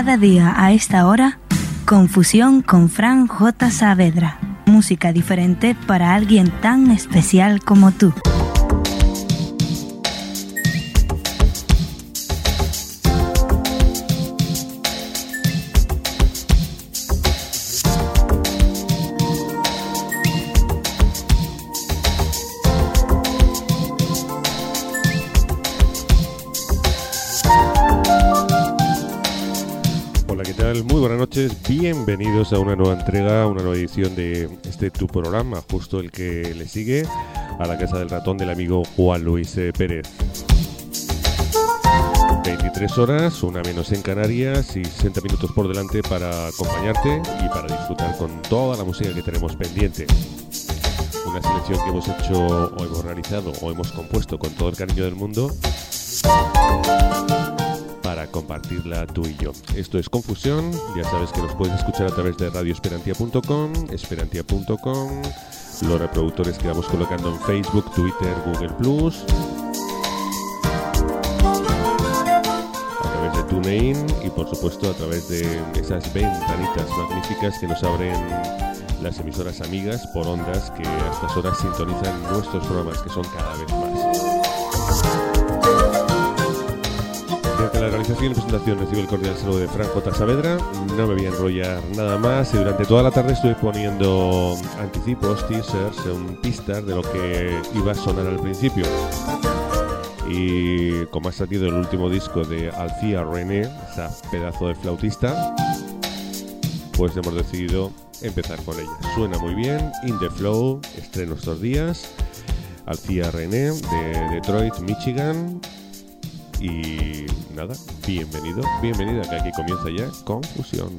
Cada día a esta hora, Confusión con Fran J. Saavedra. Música diferente para alguien tan especial como tú. Muy buenas noches, bienvenidos a una nueva entrega, una nueva edición de tu programa, justo el que le sigue a la Casa del Ratón del amigo Juan Luis Pérez. 23 horas, una menos en Canarias y 60 minutos por delante para acompañarte y para disfrutar con toda la música que tenemos pendiente. Una selección que hemos hecho o hemos realizado o hemos compuesto con todo el cariño del mundo para compartirla tú y yo. Esto es Confusión, ya sabes que nos puedes escuchar a través de radioesperantia.com, los reproductores que vamos colocando en Facebook, Twitter, Google+, a través de TuneIn y por supuesto a través de esas ventanitas magníficas que nos abren las emisoras amigas por ondas que a estas horas sintonizan nuestros programas, que son cada vez más. Desde la realización y presentación recibo el cordial saludo de Fran J. Saavedra. No me voy a enrollar nada más y durante toda la tarde estuve poniendo anticipos, teasers, pistas de lo que iba a sonar al principio. Y como ha salido el último disco de Alcia René, esa pedazo de flautista, pues hemos decidido empezar con ella. Suena muy bien, In the Flow, estreno estos días. Alcia René de Detroit, Michigan. Y nada, bienvenida, que aquí comienza ya Confusión.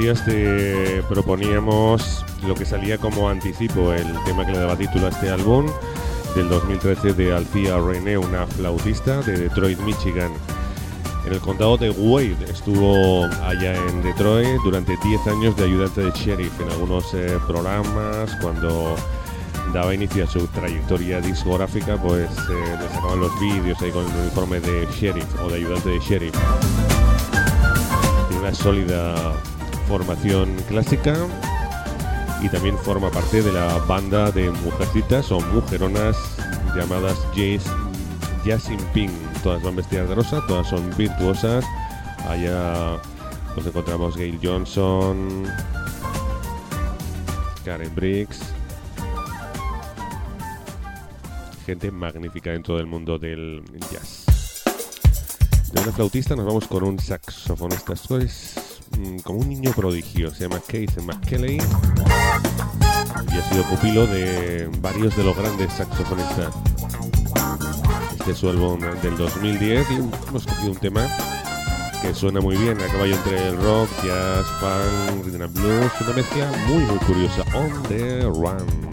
días te proponíamos lo que salía como anticipo, el tema que le daba título a este álbum del 2013 de Althea Rene, una flautista de Detroit, Michigan. En el condado de Wade estuvo allá en Detroit durante 10 años de ayudante de sheriff en algunos programas. Cuando daba inicio a su trayectoria discográfica, pues le sacaban los vídeos ahí con el uniforme de sheriff o de ayudante de sheriff. Tiene una sólida formación clásica y también forma parte de la banda de mujercitas o mujeronas llamadas Jazzin Pink. Todas van vestidas de rosa, todas son virtuosas. Allá nos encontramos Gail Johnson, Karen Briggs, gente magnífica dentro del mundo del jazz. De una flautista nos vamos con un saxofonista. Esto es como un niño prodigio. Se llama Keith McKelley y ha sido pupilo de varios de los grandes saxofonistas. Este es su álbum del 2010 y hemos cogido un tema que suena muy bien, a caballo entre el rock, jazz, funk, rhythm and blues, una mezcla muy curiosa. On the Run.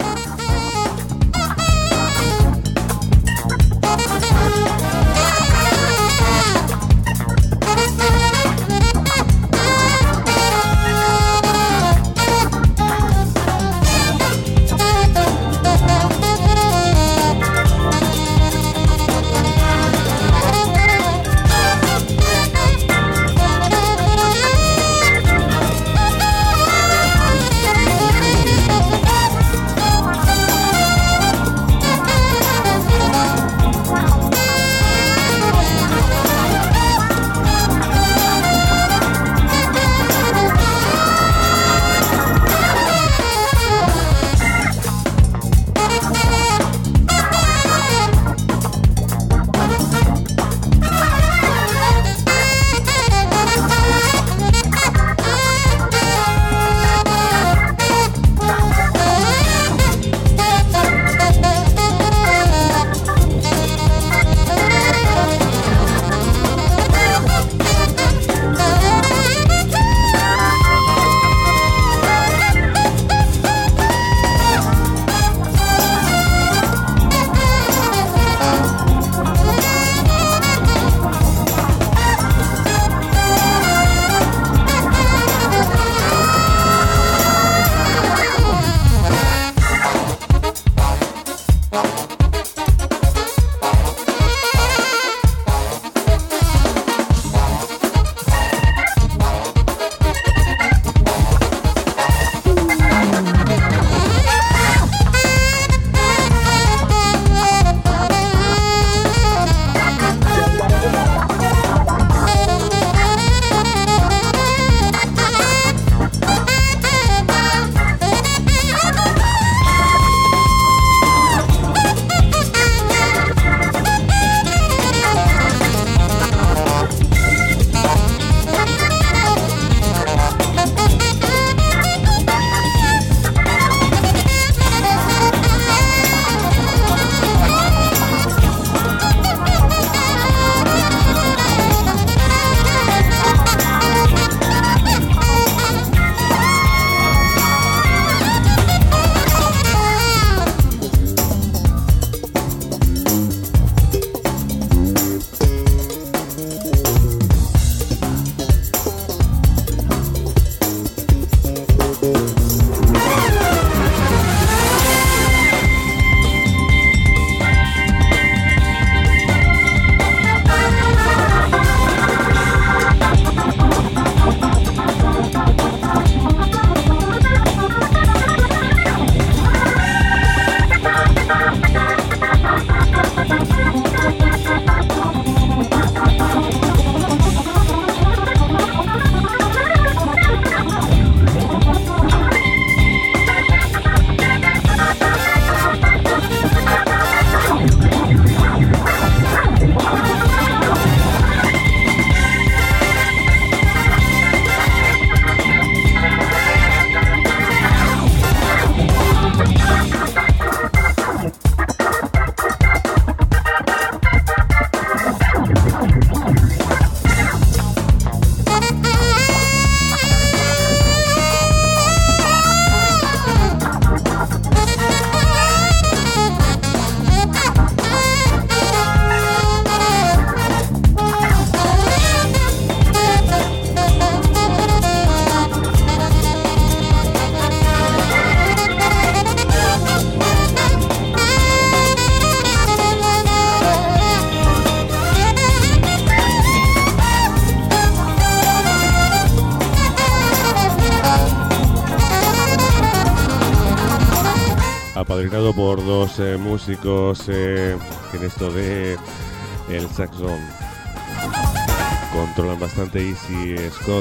formado por dos músicos que en esto de el saxofón controlan bastante, Easy Scott.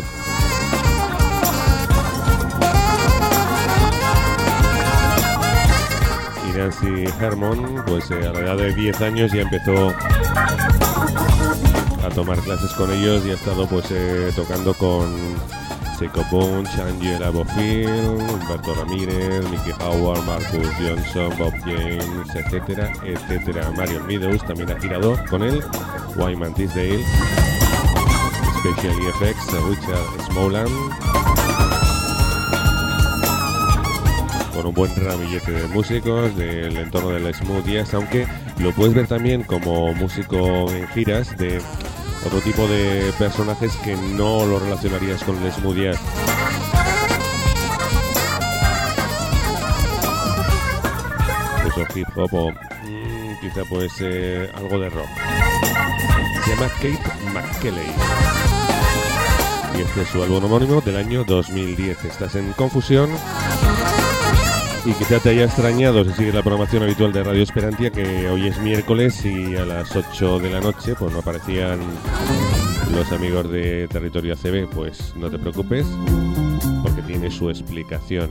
Y Nancy Herman, pues a la edad de 10 años ya empezó a tomar clases con ellos y ha estado pues tocando con Jacob Bunch, Angela Bofill, Humberto Ramírez, Mickey Howard, Marcus Johnson, Bob James, etcétera, etcétera. Marion Meadows también ha girado con él, Wyman Tisdale, Special Effects, Richard Smowland, con un buen ramillete de músicos del entorno del smooth jazz, aunque lo puedes ver también como músico en giras de otro tipo de personajes que no lo relacionarías con el smooth jazz. Pues o hip hop o quizá pues algo de rock. Se llama Kate McKelley y este es su álbum homónimo del año 2010. Estás en Confusión y quizá te haya extrañado si sigues la programación habitual de Radio Esperantia, que hoy es miércoles y a las 8 de la noche pues no aparecían los amigos de Territorio ACB. Pues no te preocupes, porque tiene su explicación.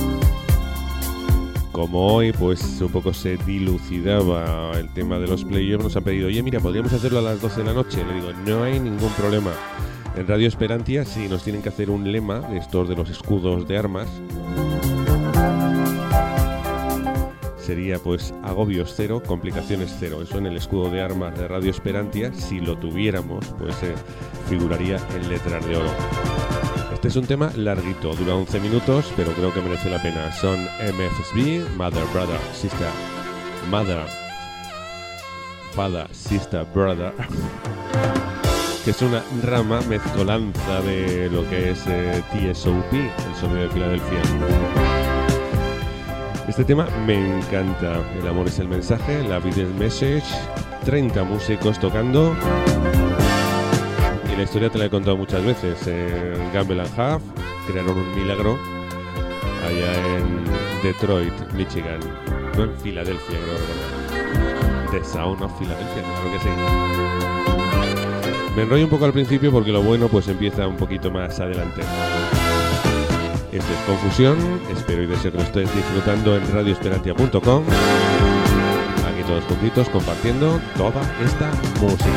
Como hoy pues un poco se dilucidaba el tema de los playoffs, nos han pedido, oye mira, podríamos hacerlo a las 12 de la noche. Le digo, no hay ningún problema. En Radio Esperantia sí nos tienen que hacer un lema de estos de los escudos de armas. Sería pues agobios cero, complicaciones cero. Eso en el escudo de armas de Radio Esperantia, si lo tuviéramos, pues figuraría en letras de oro. Este es un tema larguito, dura 11 minutos, pero creo que merece la pena. Son MFSB, Mother, Brother, Sister, Mother, Father, Sister, Brother, que es una rama mezcolanza de lo que es TSOP, el sonido de Filadelfia. Este tema me encanta. El amor es el mensaje, la vida es message, 30 músicos tocando. Y la historia te la he contado muchas veces. Gamble & Huff crearon un milagro allá en Detroit, Michigan. No, en Filadelfia, creo recordar. The Sound of Philadelphia, claro que sí. Me enrollo un poco al principio porque lo bueno pues empieza un poquito más adelante. Esto es Confusión, espero y deseo que lo estéis disfrutando en radioesperantia.com. Aquí todos juntitos compartiendo toda esta música.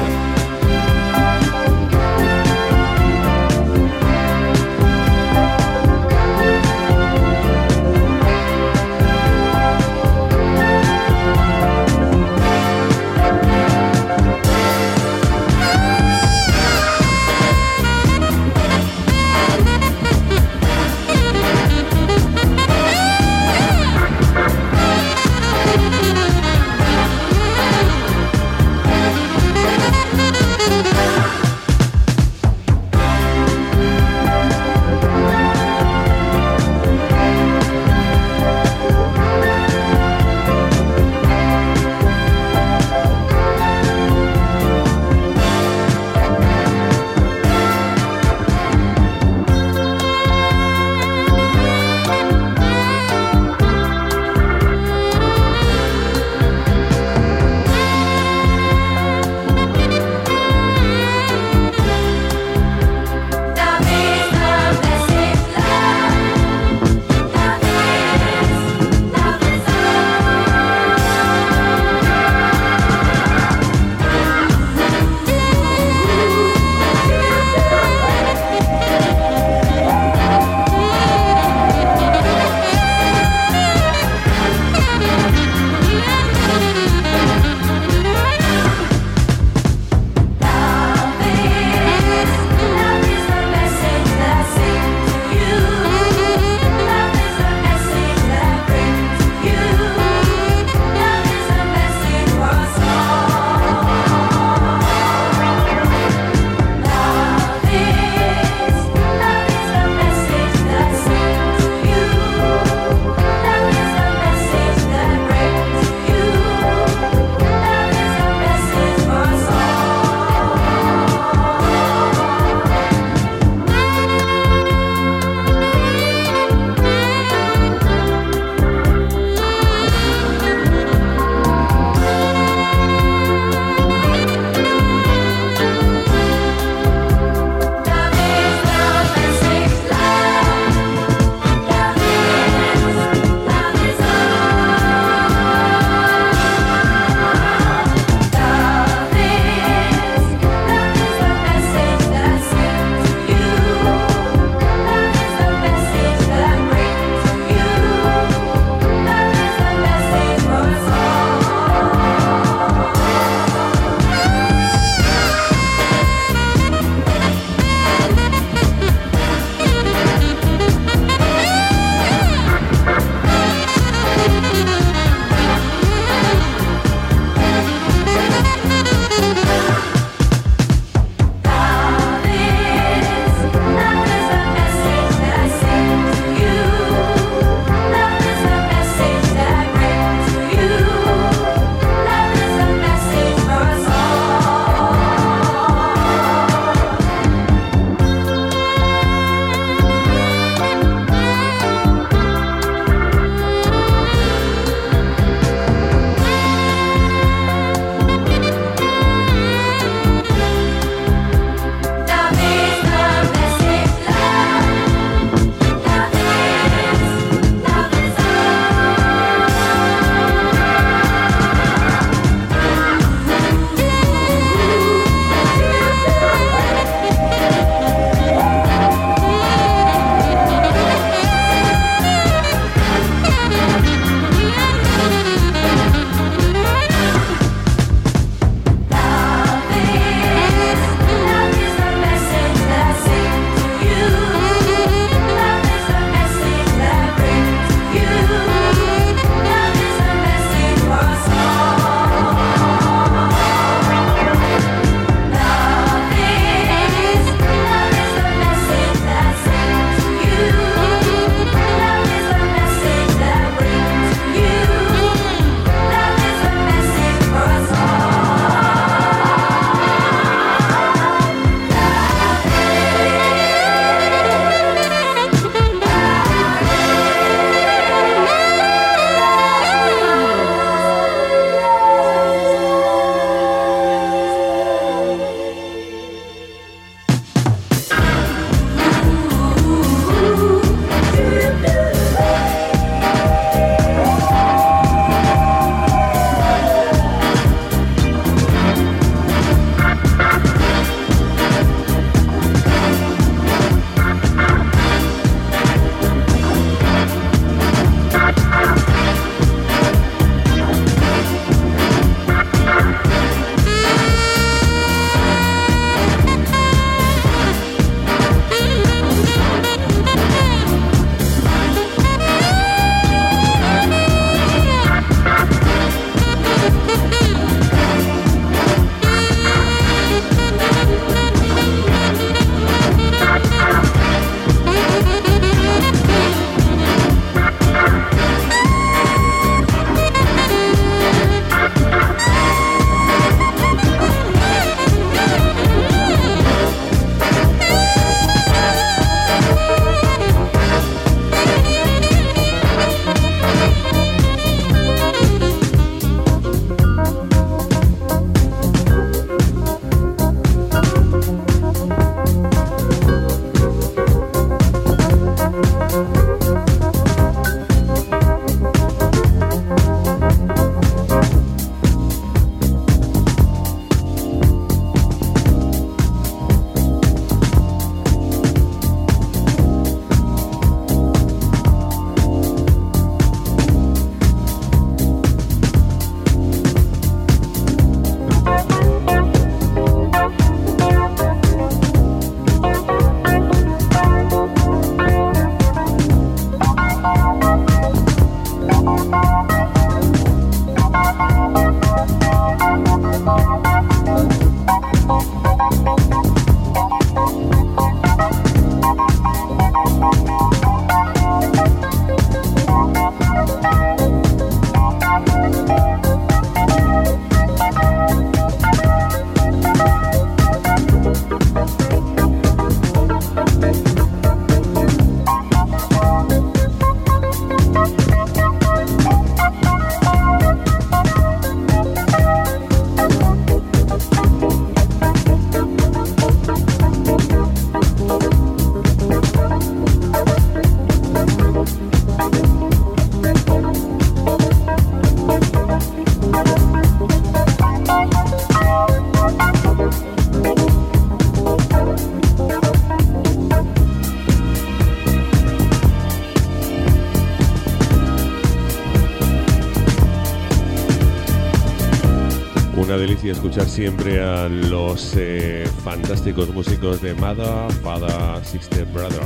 Una delicia escuchar siempre a los fantásticos músicos de Mother, Father, Sister, Brother.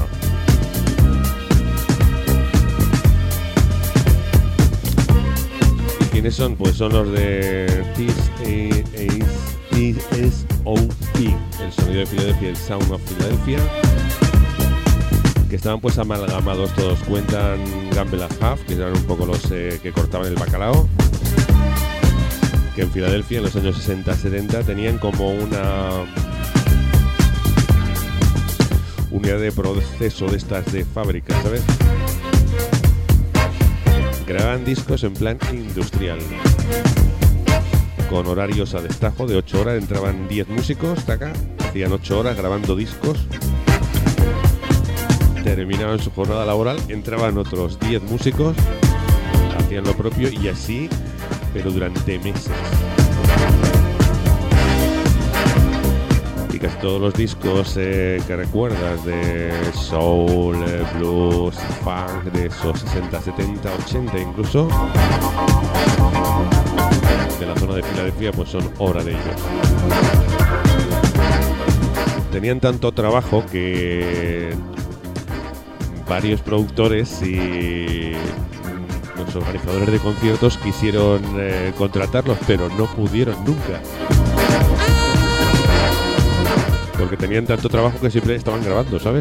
¿Y quiénes son? Pues son los de TSOP, el sonido de Filadelfia, el Sound of Philadelphia, que estaban pues amalgamados todos. Cuentan Gamble and Huff, que eran un poco los que cortaban el bacalao, que en Filadelfia en los años 60-70 tenían como una unidad de proceso de estas de fábrica, ¿sabes? Grababan discos en plan industrial, con horarios a destajo de 8 horas, entraban 10 músicos, taca, hacían 8 horas grabando discos, terminaban su jornada laboral, entraban otros 10 músicos, hacían lo propio y así, pero durante meses. Y casi todos los discos que recuerdas de soul, blues, funk, de esos 60, 70, 80 incluso, de la zona de Filadelfia, pues son obra de ellos. Tenían tanto trabajo que varios productores y los organizadores de conciertos quisieron contratarlos, pero no pudieron nunca, porque tenían tanto trabajo que siempre estaban grabando, ¿sabes?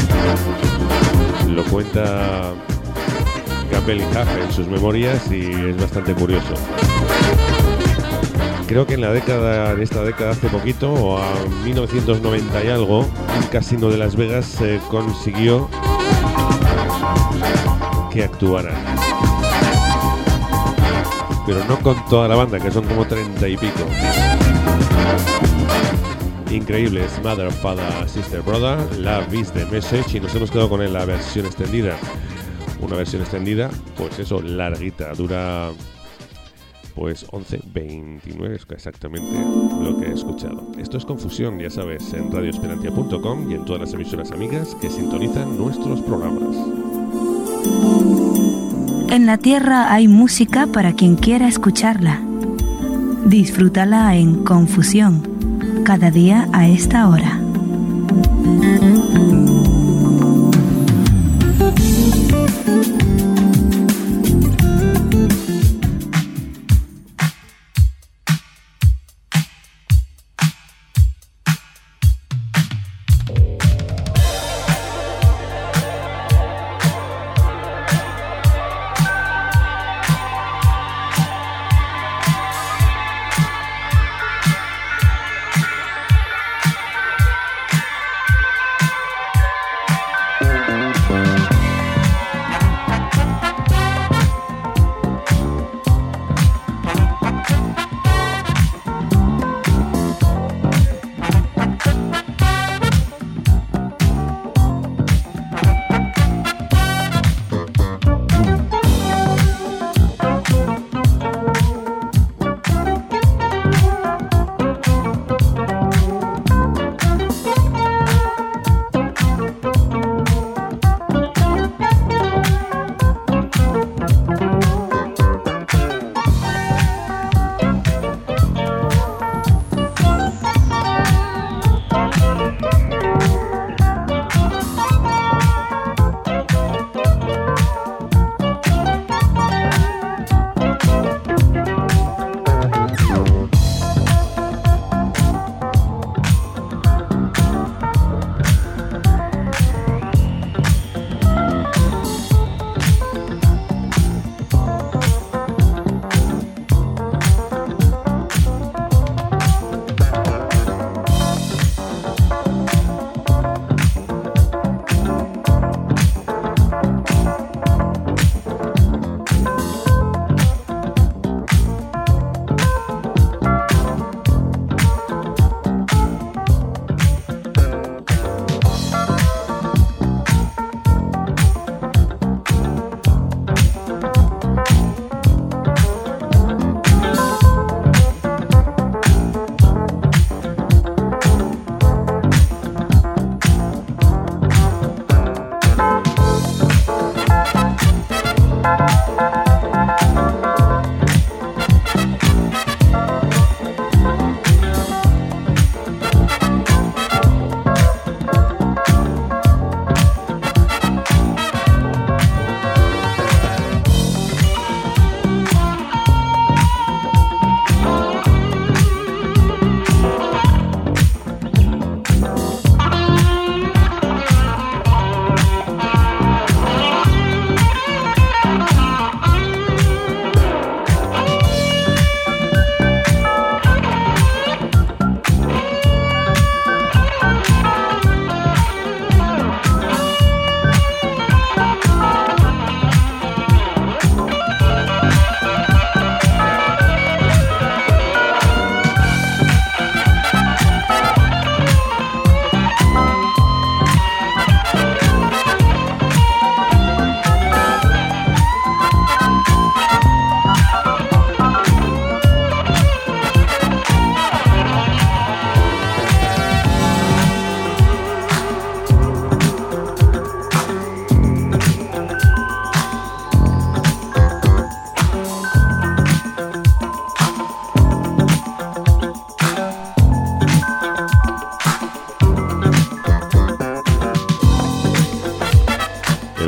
Lo cuenta Gamble and Huff en sus memorias y es bastante curioso. Creo que en esta década hace poquito, o a 1990 y algo, un casino de Las Vegas consiguió que actuaran, pero no con toda la banda, que son como 30 y pico. Increíbles. Mother, Father, Sister, Brother, Love is the Message, y nos hemos quedado con la versión extendida. Una versión extendida, pues eso, larguita, dura pues 11:29, es exactamente lo que he escuchado. Esto es Confusión, ya sabes, en radioesperantia.com y en todas las emisoras amigas que sintonizan nuestros programas. En la Tierra hay música para quien quiera escucharla. Disfrútala en Confusión, cada día a esta hora.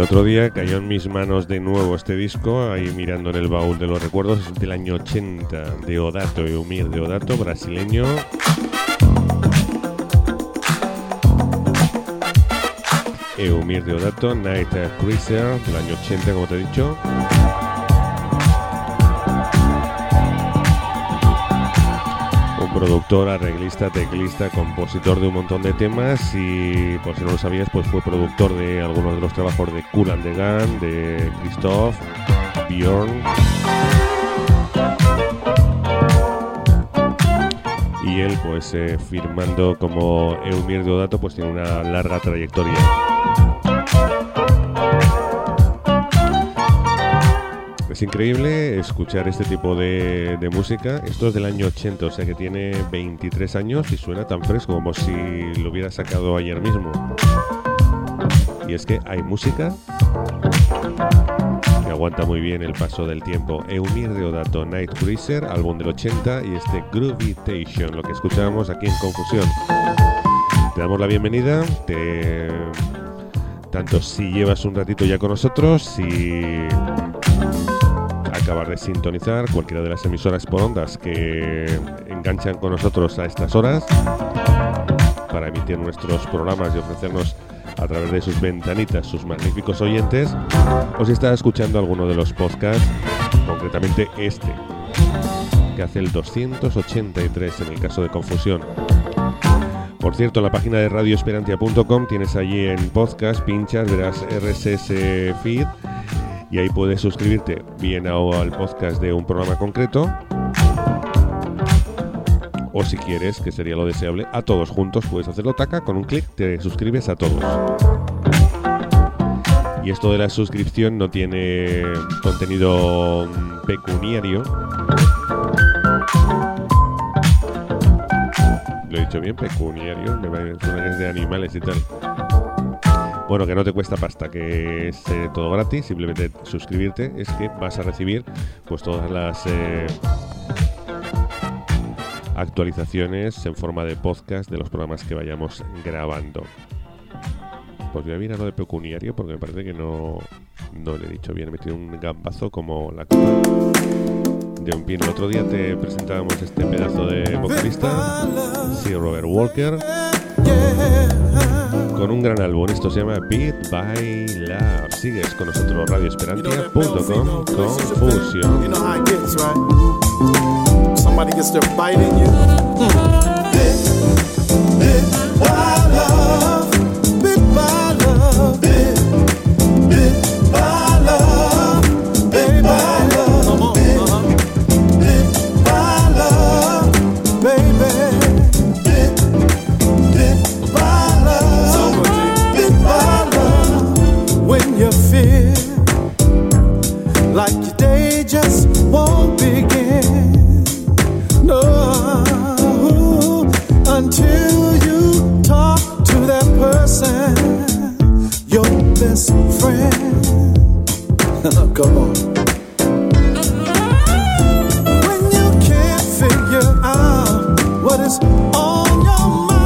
otro día cayó en mis manos de nuevo este disco, ahí mirando en el baúl de los recuerdos, es del año 80, de Odato, Eumir Deodato, brasileño. Eumir Deodato, Night Cruiser, del año 80, como te he dicho. Productor, arreglista, teclista, compositor de un montón de temas y, por si no lo sabías, pues fue productor de algunos de los trabajos de Kool and the Gang, de Christoph, Björn. Y él, pues firmando como Eumir Deodato, pues tiene una larga trayectoria. Es increíble escuchar este tipo de música. Esto es del año 80, o sea que tiene 23 años y suena tan fresco como si lo hubiera sacado ayer mismo. Y es que hay música que aguanta muy bien el paso del tiempo. Eumir Deodato, Night Cruiser, álbum del 80, y este Groovitation, lo que escuchábamos aquí en Confusión. Te damos la bienvenida, tanto si llevas un ratito ya con nosotros, si acabar de sintonizar cualquiera de las emisoras por ondas que enganchan con nosotros a estas horas para emitir nuestros programas y ofrecernos a través de sus ventanitas sus magníficos oyentes, o si estás escuchando alguno de los podcasts, concretamente este, que hace el 283 en el caso de Confusión. Por cierto, en la página de radioesperantia.com tienes allí en podcast, pinchas, verás RSS feed, y ahí puedes suscribirte bien al podcast de un programa concreto, o si quieres, que sería lo deseable, a todos juntos. Puedes hacerlo taca, con un clic te suscribes a todos. Y esto de la suscripción no tiene contenido pecuniario. Lo he dicho bien, pecuniario, me suena que es de animales y tal. Bueno, que no te cuesta pasta, que es todo gratis, simplemente suscribirte, es que vas a recibir pues todas las actualizaciones en forma de podcast de los programas que vayamos grabando. Pues voy a mirar lo de pecuniario porque me parece que no le he dicho bien, he metido un gambazo como la copa de un pino. El otro día te presentábamos este pedazo de vocalista, sí, Robert Walker, con un gran álbum. Esto se llama Beat by Love. Sigues con nosotros, radioesperantia.com, Confusión. Somebody gets their bite in you. Bit by love, bit by love, bit by love, bit by love. Come on, bit by love, baby. Bit by love, bit by love. When you feel like your day just won't begin. No, until you talk to that person, your best friend. Come on. When you can't figure out what is on your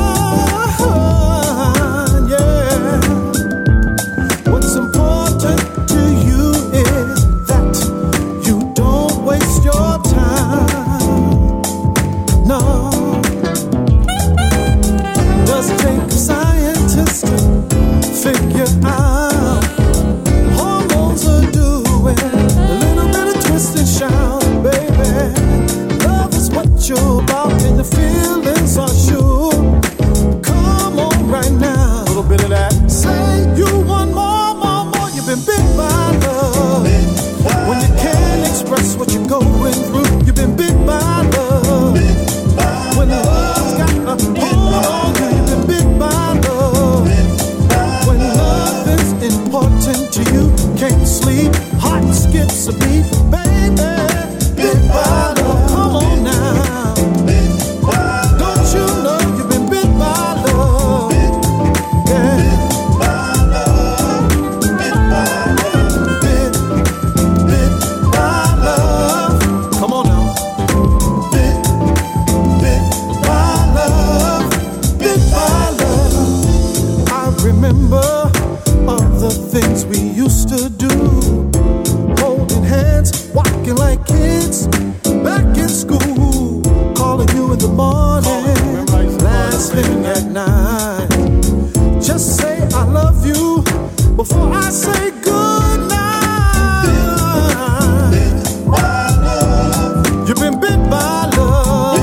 mind, yeah. What's important to you is that you don't waste your time. No, does it take a scientist to figure out hormones are doing a little bit of twist and shout, baby. Love is what you're about and the feelings are whistling at night. Just say I love you before I say good night. You've been bit by love.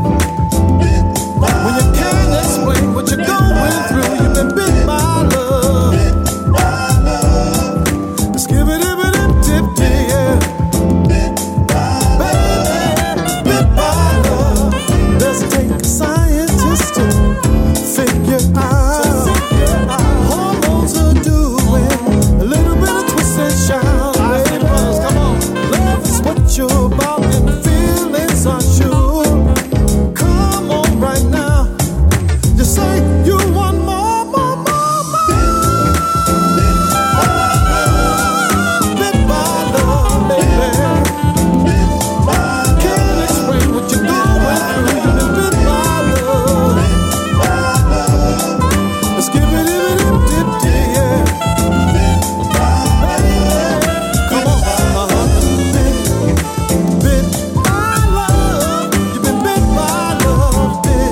When you can't explain what you're going through, you've been bit by love. Let's give it a tip, yeah. Baby, bit by love. Does it take a scientist to figure out? Hormones are doing a little bit of twist and shout. Come on, love is what you're about, and feelings are sure. Come on, right now, just say you want more, more, more, more. Bit by love, baby. Can't explain what you're going through. You've been bit by love. Let's give it a dip, yeah. Come on, bit by love. You've been bit by love, bit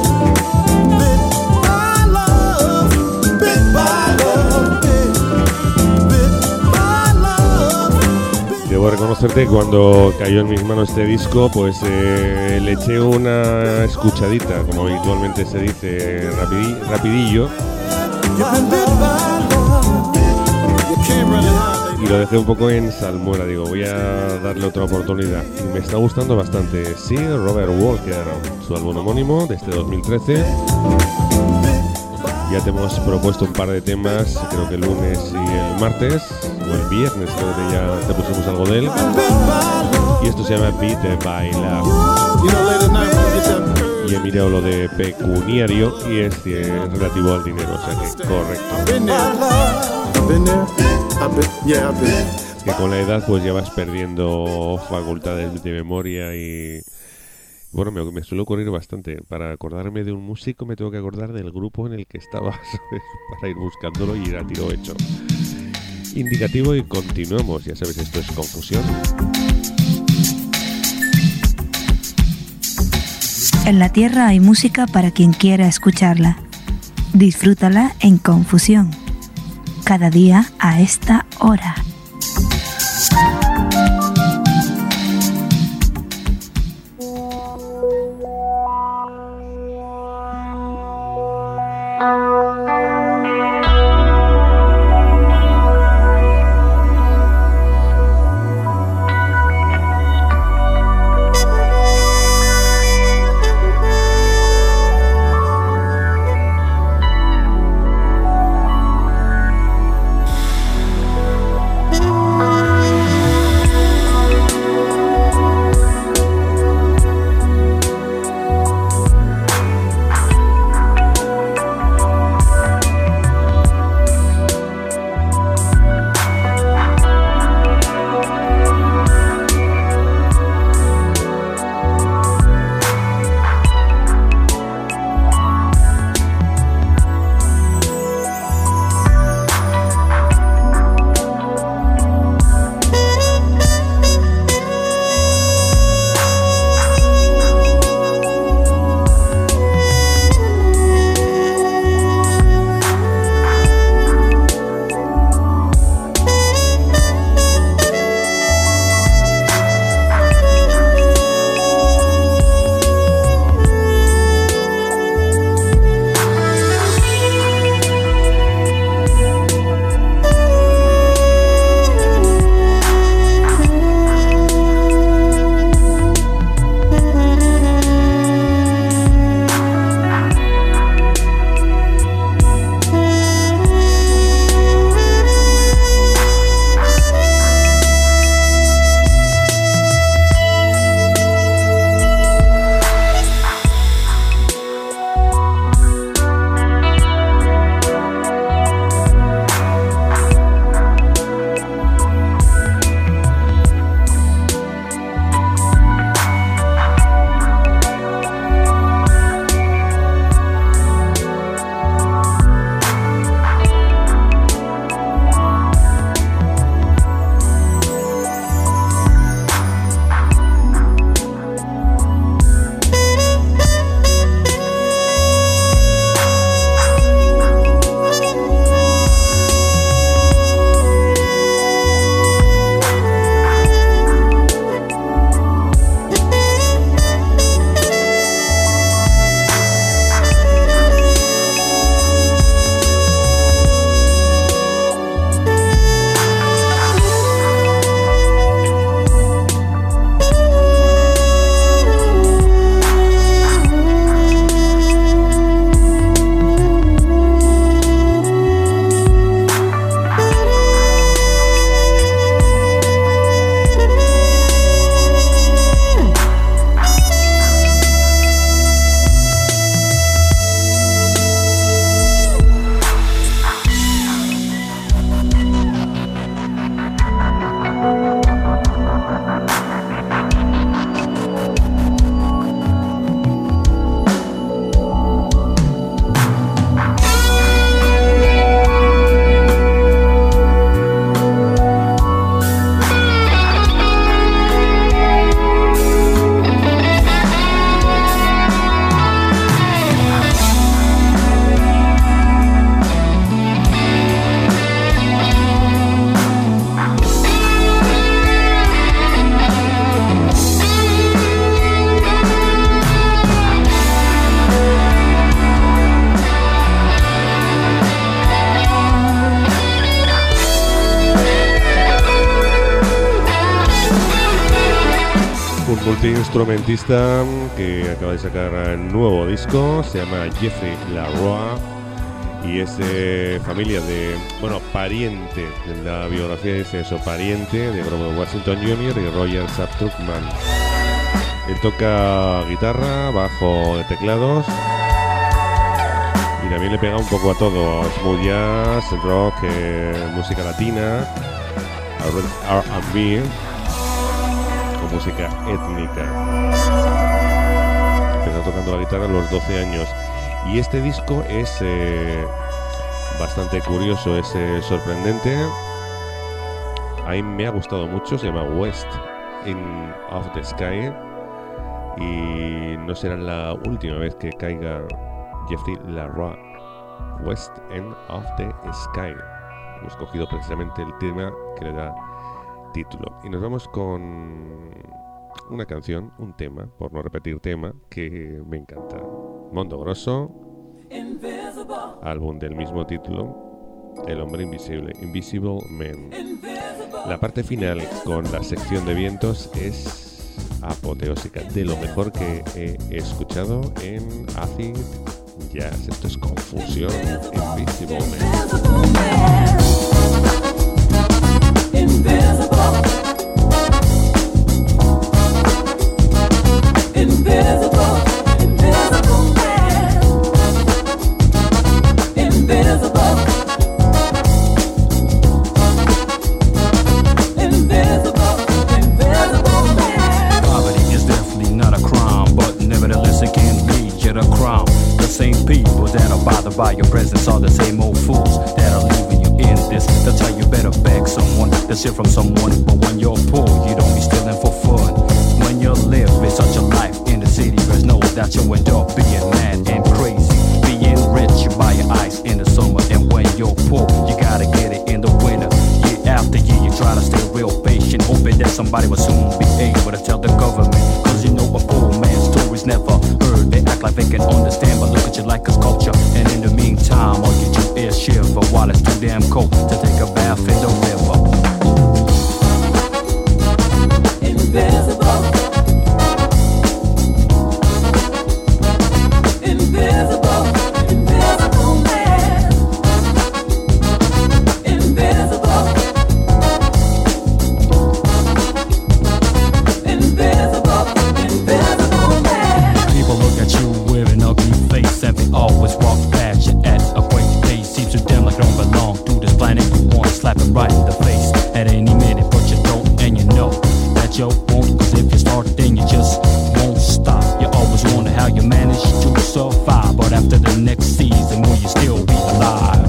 by love, bit by love, bit by love. Debo reconocerte que cuando cayó en mis manos este disco, pues le eché una escuchadita, como habitualmente se dice, rapidillo, You've been bit by love. You can't run it out, y lo dejé un poco en salmuera. Digo, voy a darle otra oportunidad. Y me está gustando bastante. Sí, Robert Walker, su álbum homónimo de este 2013. Ya te hemos propuesto un par de temas, creo que el lunes y el martes, o el viernes, creo que ya te pusimos algo de él. Y esto se llama Beat by Love. You know, late at night when you get that Y he mirado lo de pecuniario y es relativo al dinero, o sea que correcto. been there, I've been there, I've been. Que con la edad pues ya vas perdiendo facultades de memoria y... Bueno, me suele ocurrir bastante. Para acordarme de un músico me tengo que acordar del grupo en el que estaba, ¿sabes? Para ir buscándolo y ir a tiro hecho. Indicativo y continuamos. Ya sabes, esto es Confusión. En la Tierra hay música para quien quiera escucharla. Disfrútala en Confusión. Cada día a esta hora. multiinstrumentista que acaba de sacar un nuevo disco, se llama Jeffrey LaRoa y es de familia de, bueno, pariente, en la biografía dice eso, pariente de Grover Washington Jr. y Roger Sapp Tuckman. Él toca guitarra, bajo, de teclados y también le pega un poco a todo, smooth jazz, rock, música latina, R&B, con música étnica. Empezó tocando la guitarra a los 12 años y este disco es bastante curioso, es sorprendente. A mí me ha gustado mucho, se llama West End of the Sky y no será la última vez que caiga Jeffrey LaRoa. West End of the Sky. Hemos escogido precisamente el tema que le da título. Y nos vamos con una canción, un tema, por no repetir tema, que me encanta. Mondo Grosso, álbum del mismo título, El hombre invisible, Invisible Man. La parte final con la sección de vientos es apoteósica, de lo mejor que he escuchado en Acid Jazz. Esto es Confusión, Invisible Man. Invisible, invisible, invisible man. Invisible, invisible, invisible man. Poverty is definitely not a crime, but nevertheless it can be yet a crime. The same people that are bothered by your presence are the same old fools that are leaving you in this. They'll tell you better beg someone, they'll steal from someone. But when you're poor, you don't be stealing for fun. When you live with such a life in the city, just know that you end up being mad and crazy. Being rich, you buy your ice in the summer, and when you're poor, you gotta get it in the winter. Year after year, you try to stay real patient, hoping that somebody will soon be able to tell the government. Cause you know a poor man's story's never heard. They act like they can understand, but look at you like it's culture. And in the meantime, all you do is shiver while it's too damn cold to take a bath in the river. Invisible, invisible, invisible man. Invisible, invisible, invisible man. People look at you with an ugly face and they always walk past you at a great pace. Seems to them like you don't belong to this planet. You want to slap it right in the face at any minute, but you don't, and you know that you won't. Cause if you start, then you just won't stop. You always wonder how you manage to survive, but after the next season, will you still be alive?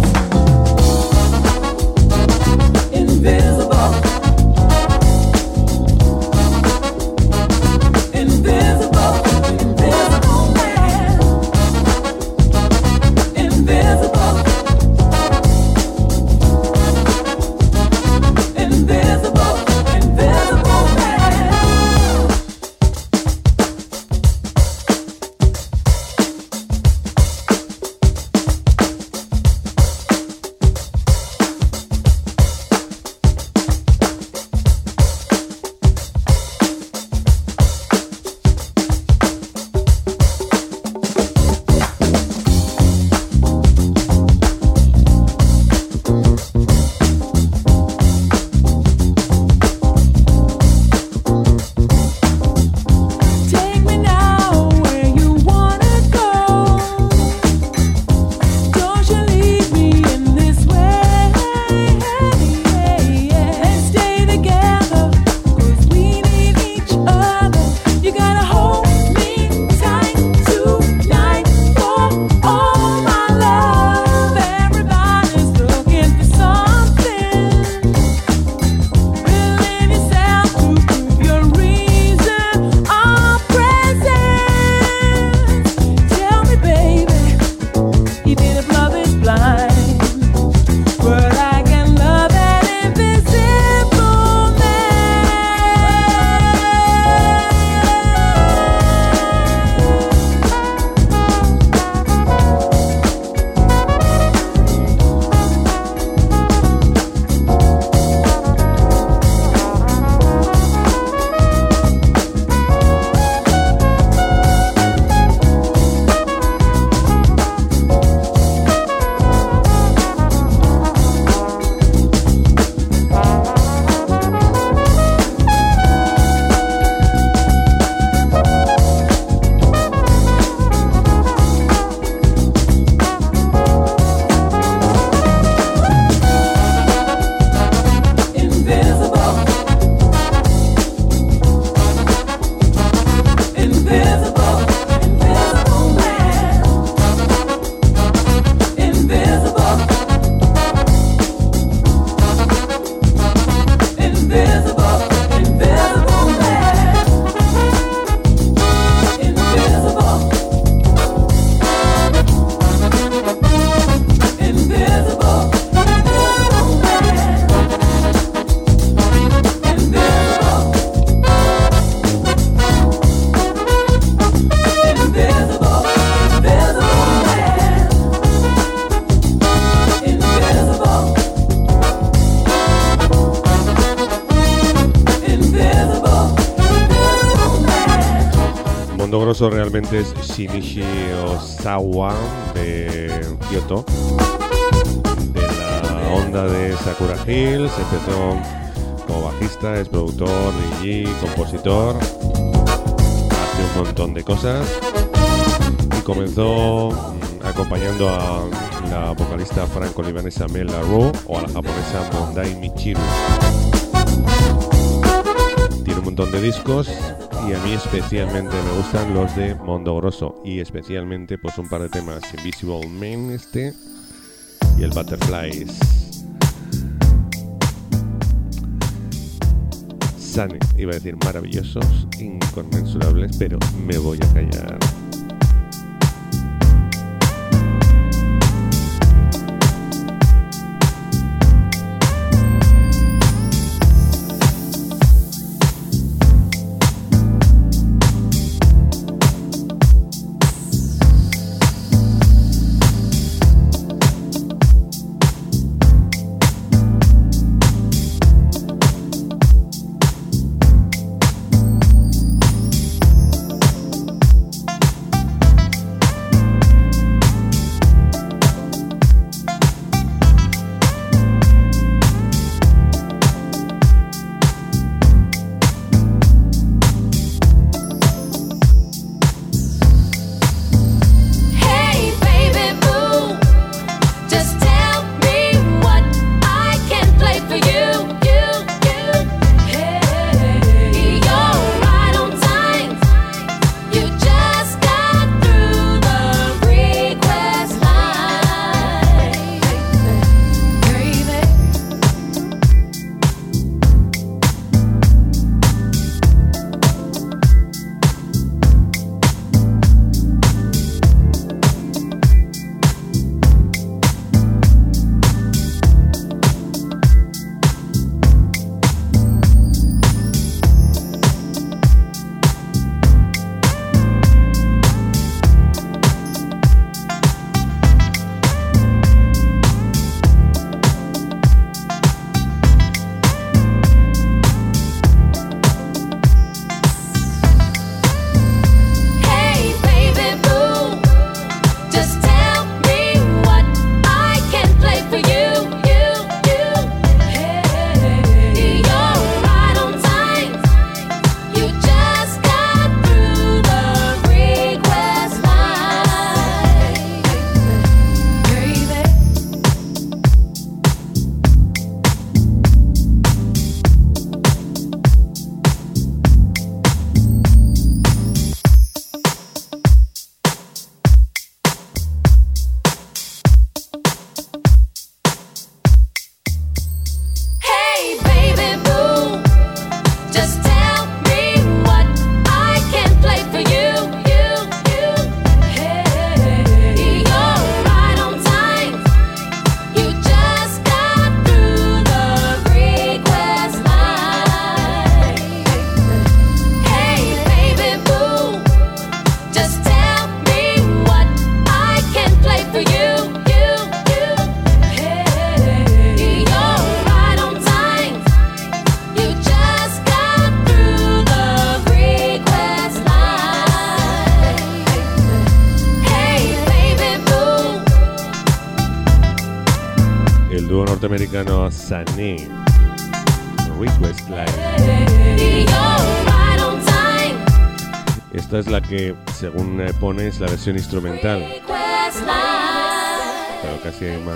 Invisible, invisible, invisible man. Invisible, invisible, invisible man. grosso realmente es Shinichi Osawa de Kyoto, de la onda de Sakura Hills. Empezó como bajista, es productor, DJ, compositor, hace un montón de cosas y comenzó acompañando a la vocalista franco-libanesa Mel Larue o a la japonesa Mondai Michiru. Tiene un montón de discos y a mí especialmente me gustan los de Mondo Grosso y especialmente pues un par de temas, Invisible Man y el Butterflies. Sane, iba a decir maravillosos, inconmensurables, pero me voy a callar. Norteamericano Sane, Request Line. Esta es la que, según pone, es la versión instrumental, pero casi hay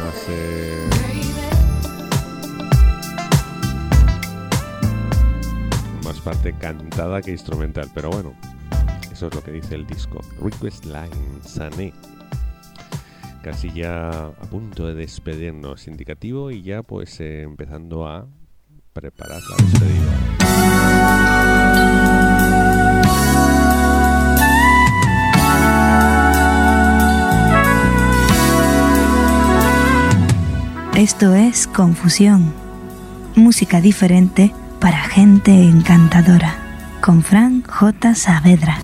más parte cantada que instrumental, pero bueno, eso es lo que dice el disco. Request Line, Sane. Casi ya a punto de despedirnos, indicativo, y ya pues empezando a preparar la despedida. Esto es Confusión, música diferente para gente encantadora, con Fran J. Saavedra.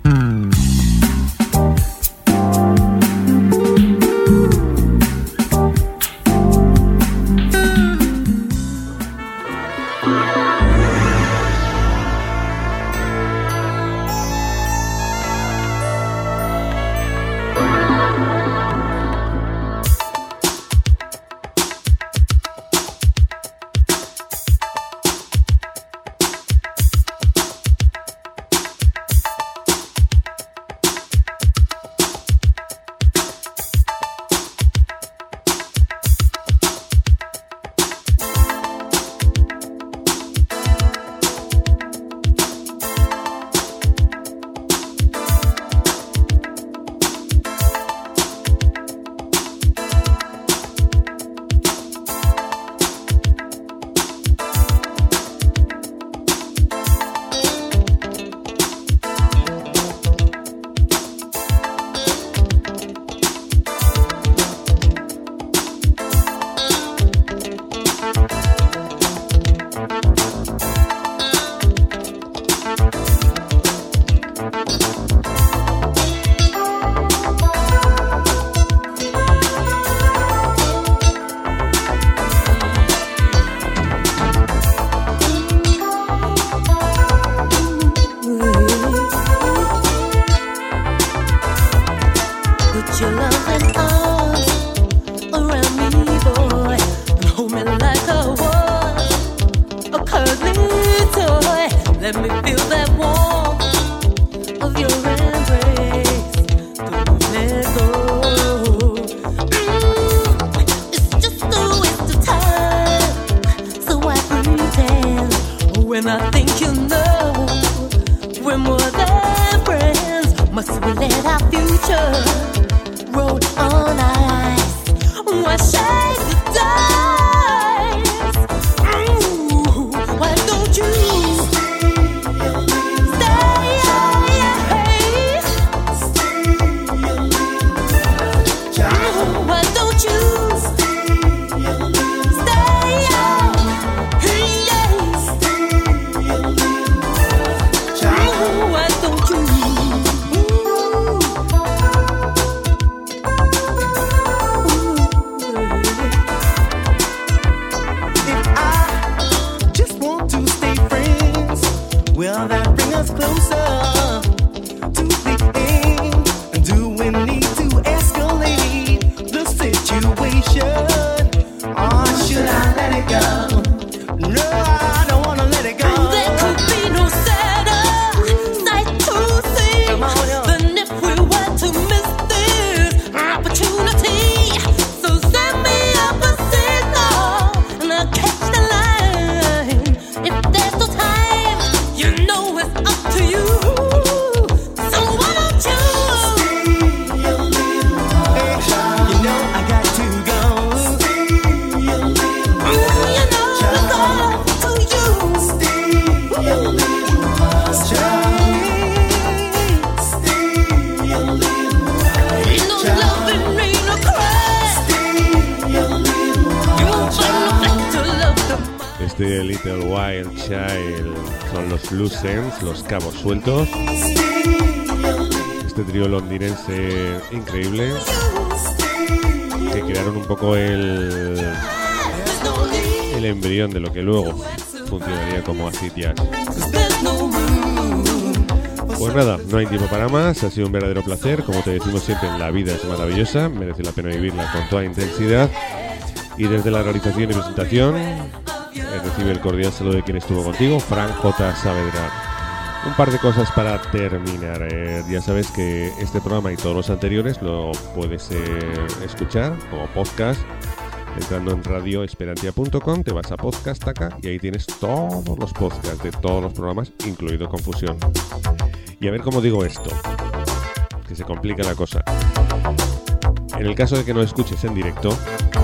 Little Wild Child son los Loose Ends, los cabos sueltos. Este trío londinense increíble que crearon un poco el embrión de lo que luego funcionaría como acid jazz. Pues nada, no hay tiempo para más, ha sido un verdadero placer. Como te decimos siempre, la vida es maravillosa, merece la pena vivirla con toda intensidad. Y desde la realización y presentación recibe el cordial saludo de quien estuvo contigo, Fran J. Saavedra. Un par de cosas para terminar. Ya sabes que este programa y todos los anteriores lo puedes escuchar como podcast entrando en radioesperantia.com, te vas a podcast acá y ahí tienes todos los podcasts de todos los programas, incluido Confusión. Y a ver cómo digo esto, que se complica la cosa. En el caso de que no escuches en directo,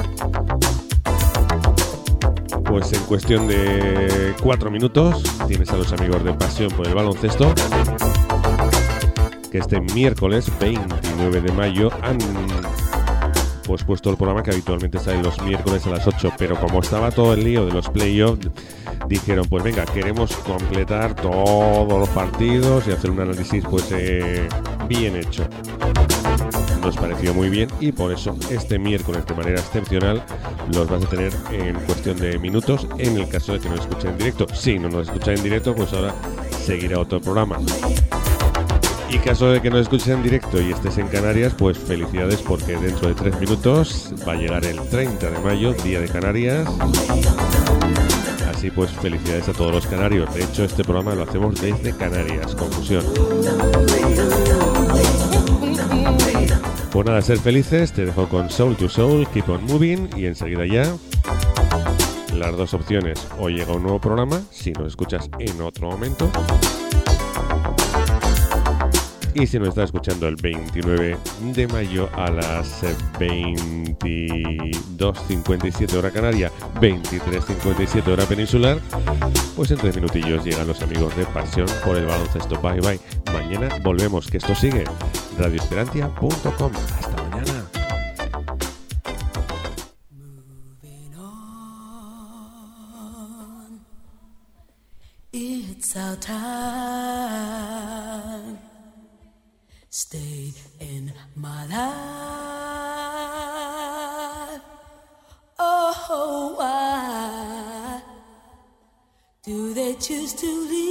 pues en cuestión de 4 minutos tienes a los amigos de Pasión por el Baloncesto, que este miércoles 29 de mayo han pues puesto el programa que habitualmente sale los miércoles a las 8, pero como estaba todo el lío de los playoffs, dijeron pues venga, queremos completar todos los partidos y hacer un análisis pues bien hecho. Nos pareció muy bien y por eso este miércoles de manera excepcional los vas a tener en cuestión de minutos en el caso de que nos escuchen en directo. Si no nos escuchan en directo, pues ahora seguirá otro programa. Y caso de que nos escuches en directo y estés en Canarias, pues felicidades porque dentro de 3 minutos va a llegar el 30 de mayo, Día de Canarias. Así pues felicidades a todos los canarios. De hecho este programa lo hacemos desde Canarias, Confusión. Pues nada, ser felices, te dejo con Soul to Soul, Keep on Moving y enseguida ya las dos opciones, o llega un nuevo programa, si nos escuchas en otro momento, y si nos estás escuchando el 29 de mayo a las 22:57 hora canaria, 23:57 hora peninsular, pues en 3 minutillos llegan los amigos de Pasión por el Baloncesto. Bye bye, mañana volvemos, que esto sigue. radioesperantia.com. Hasta mañana. Moving on, it's our time. Stay in my life. Oh, why do they choose to leave?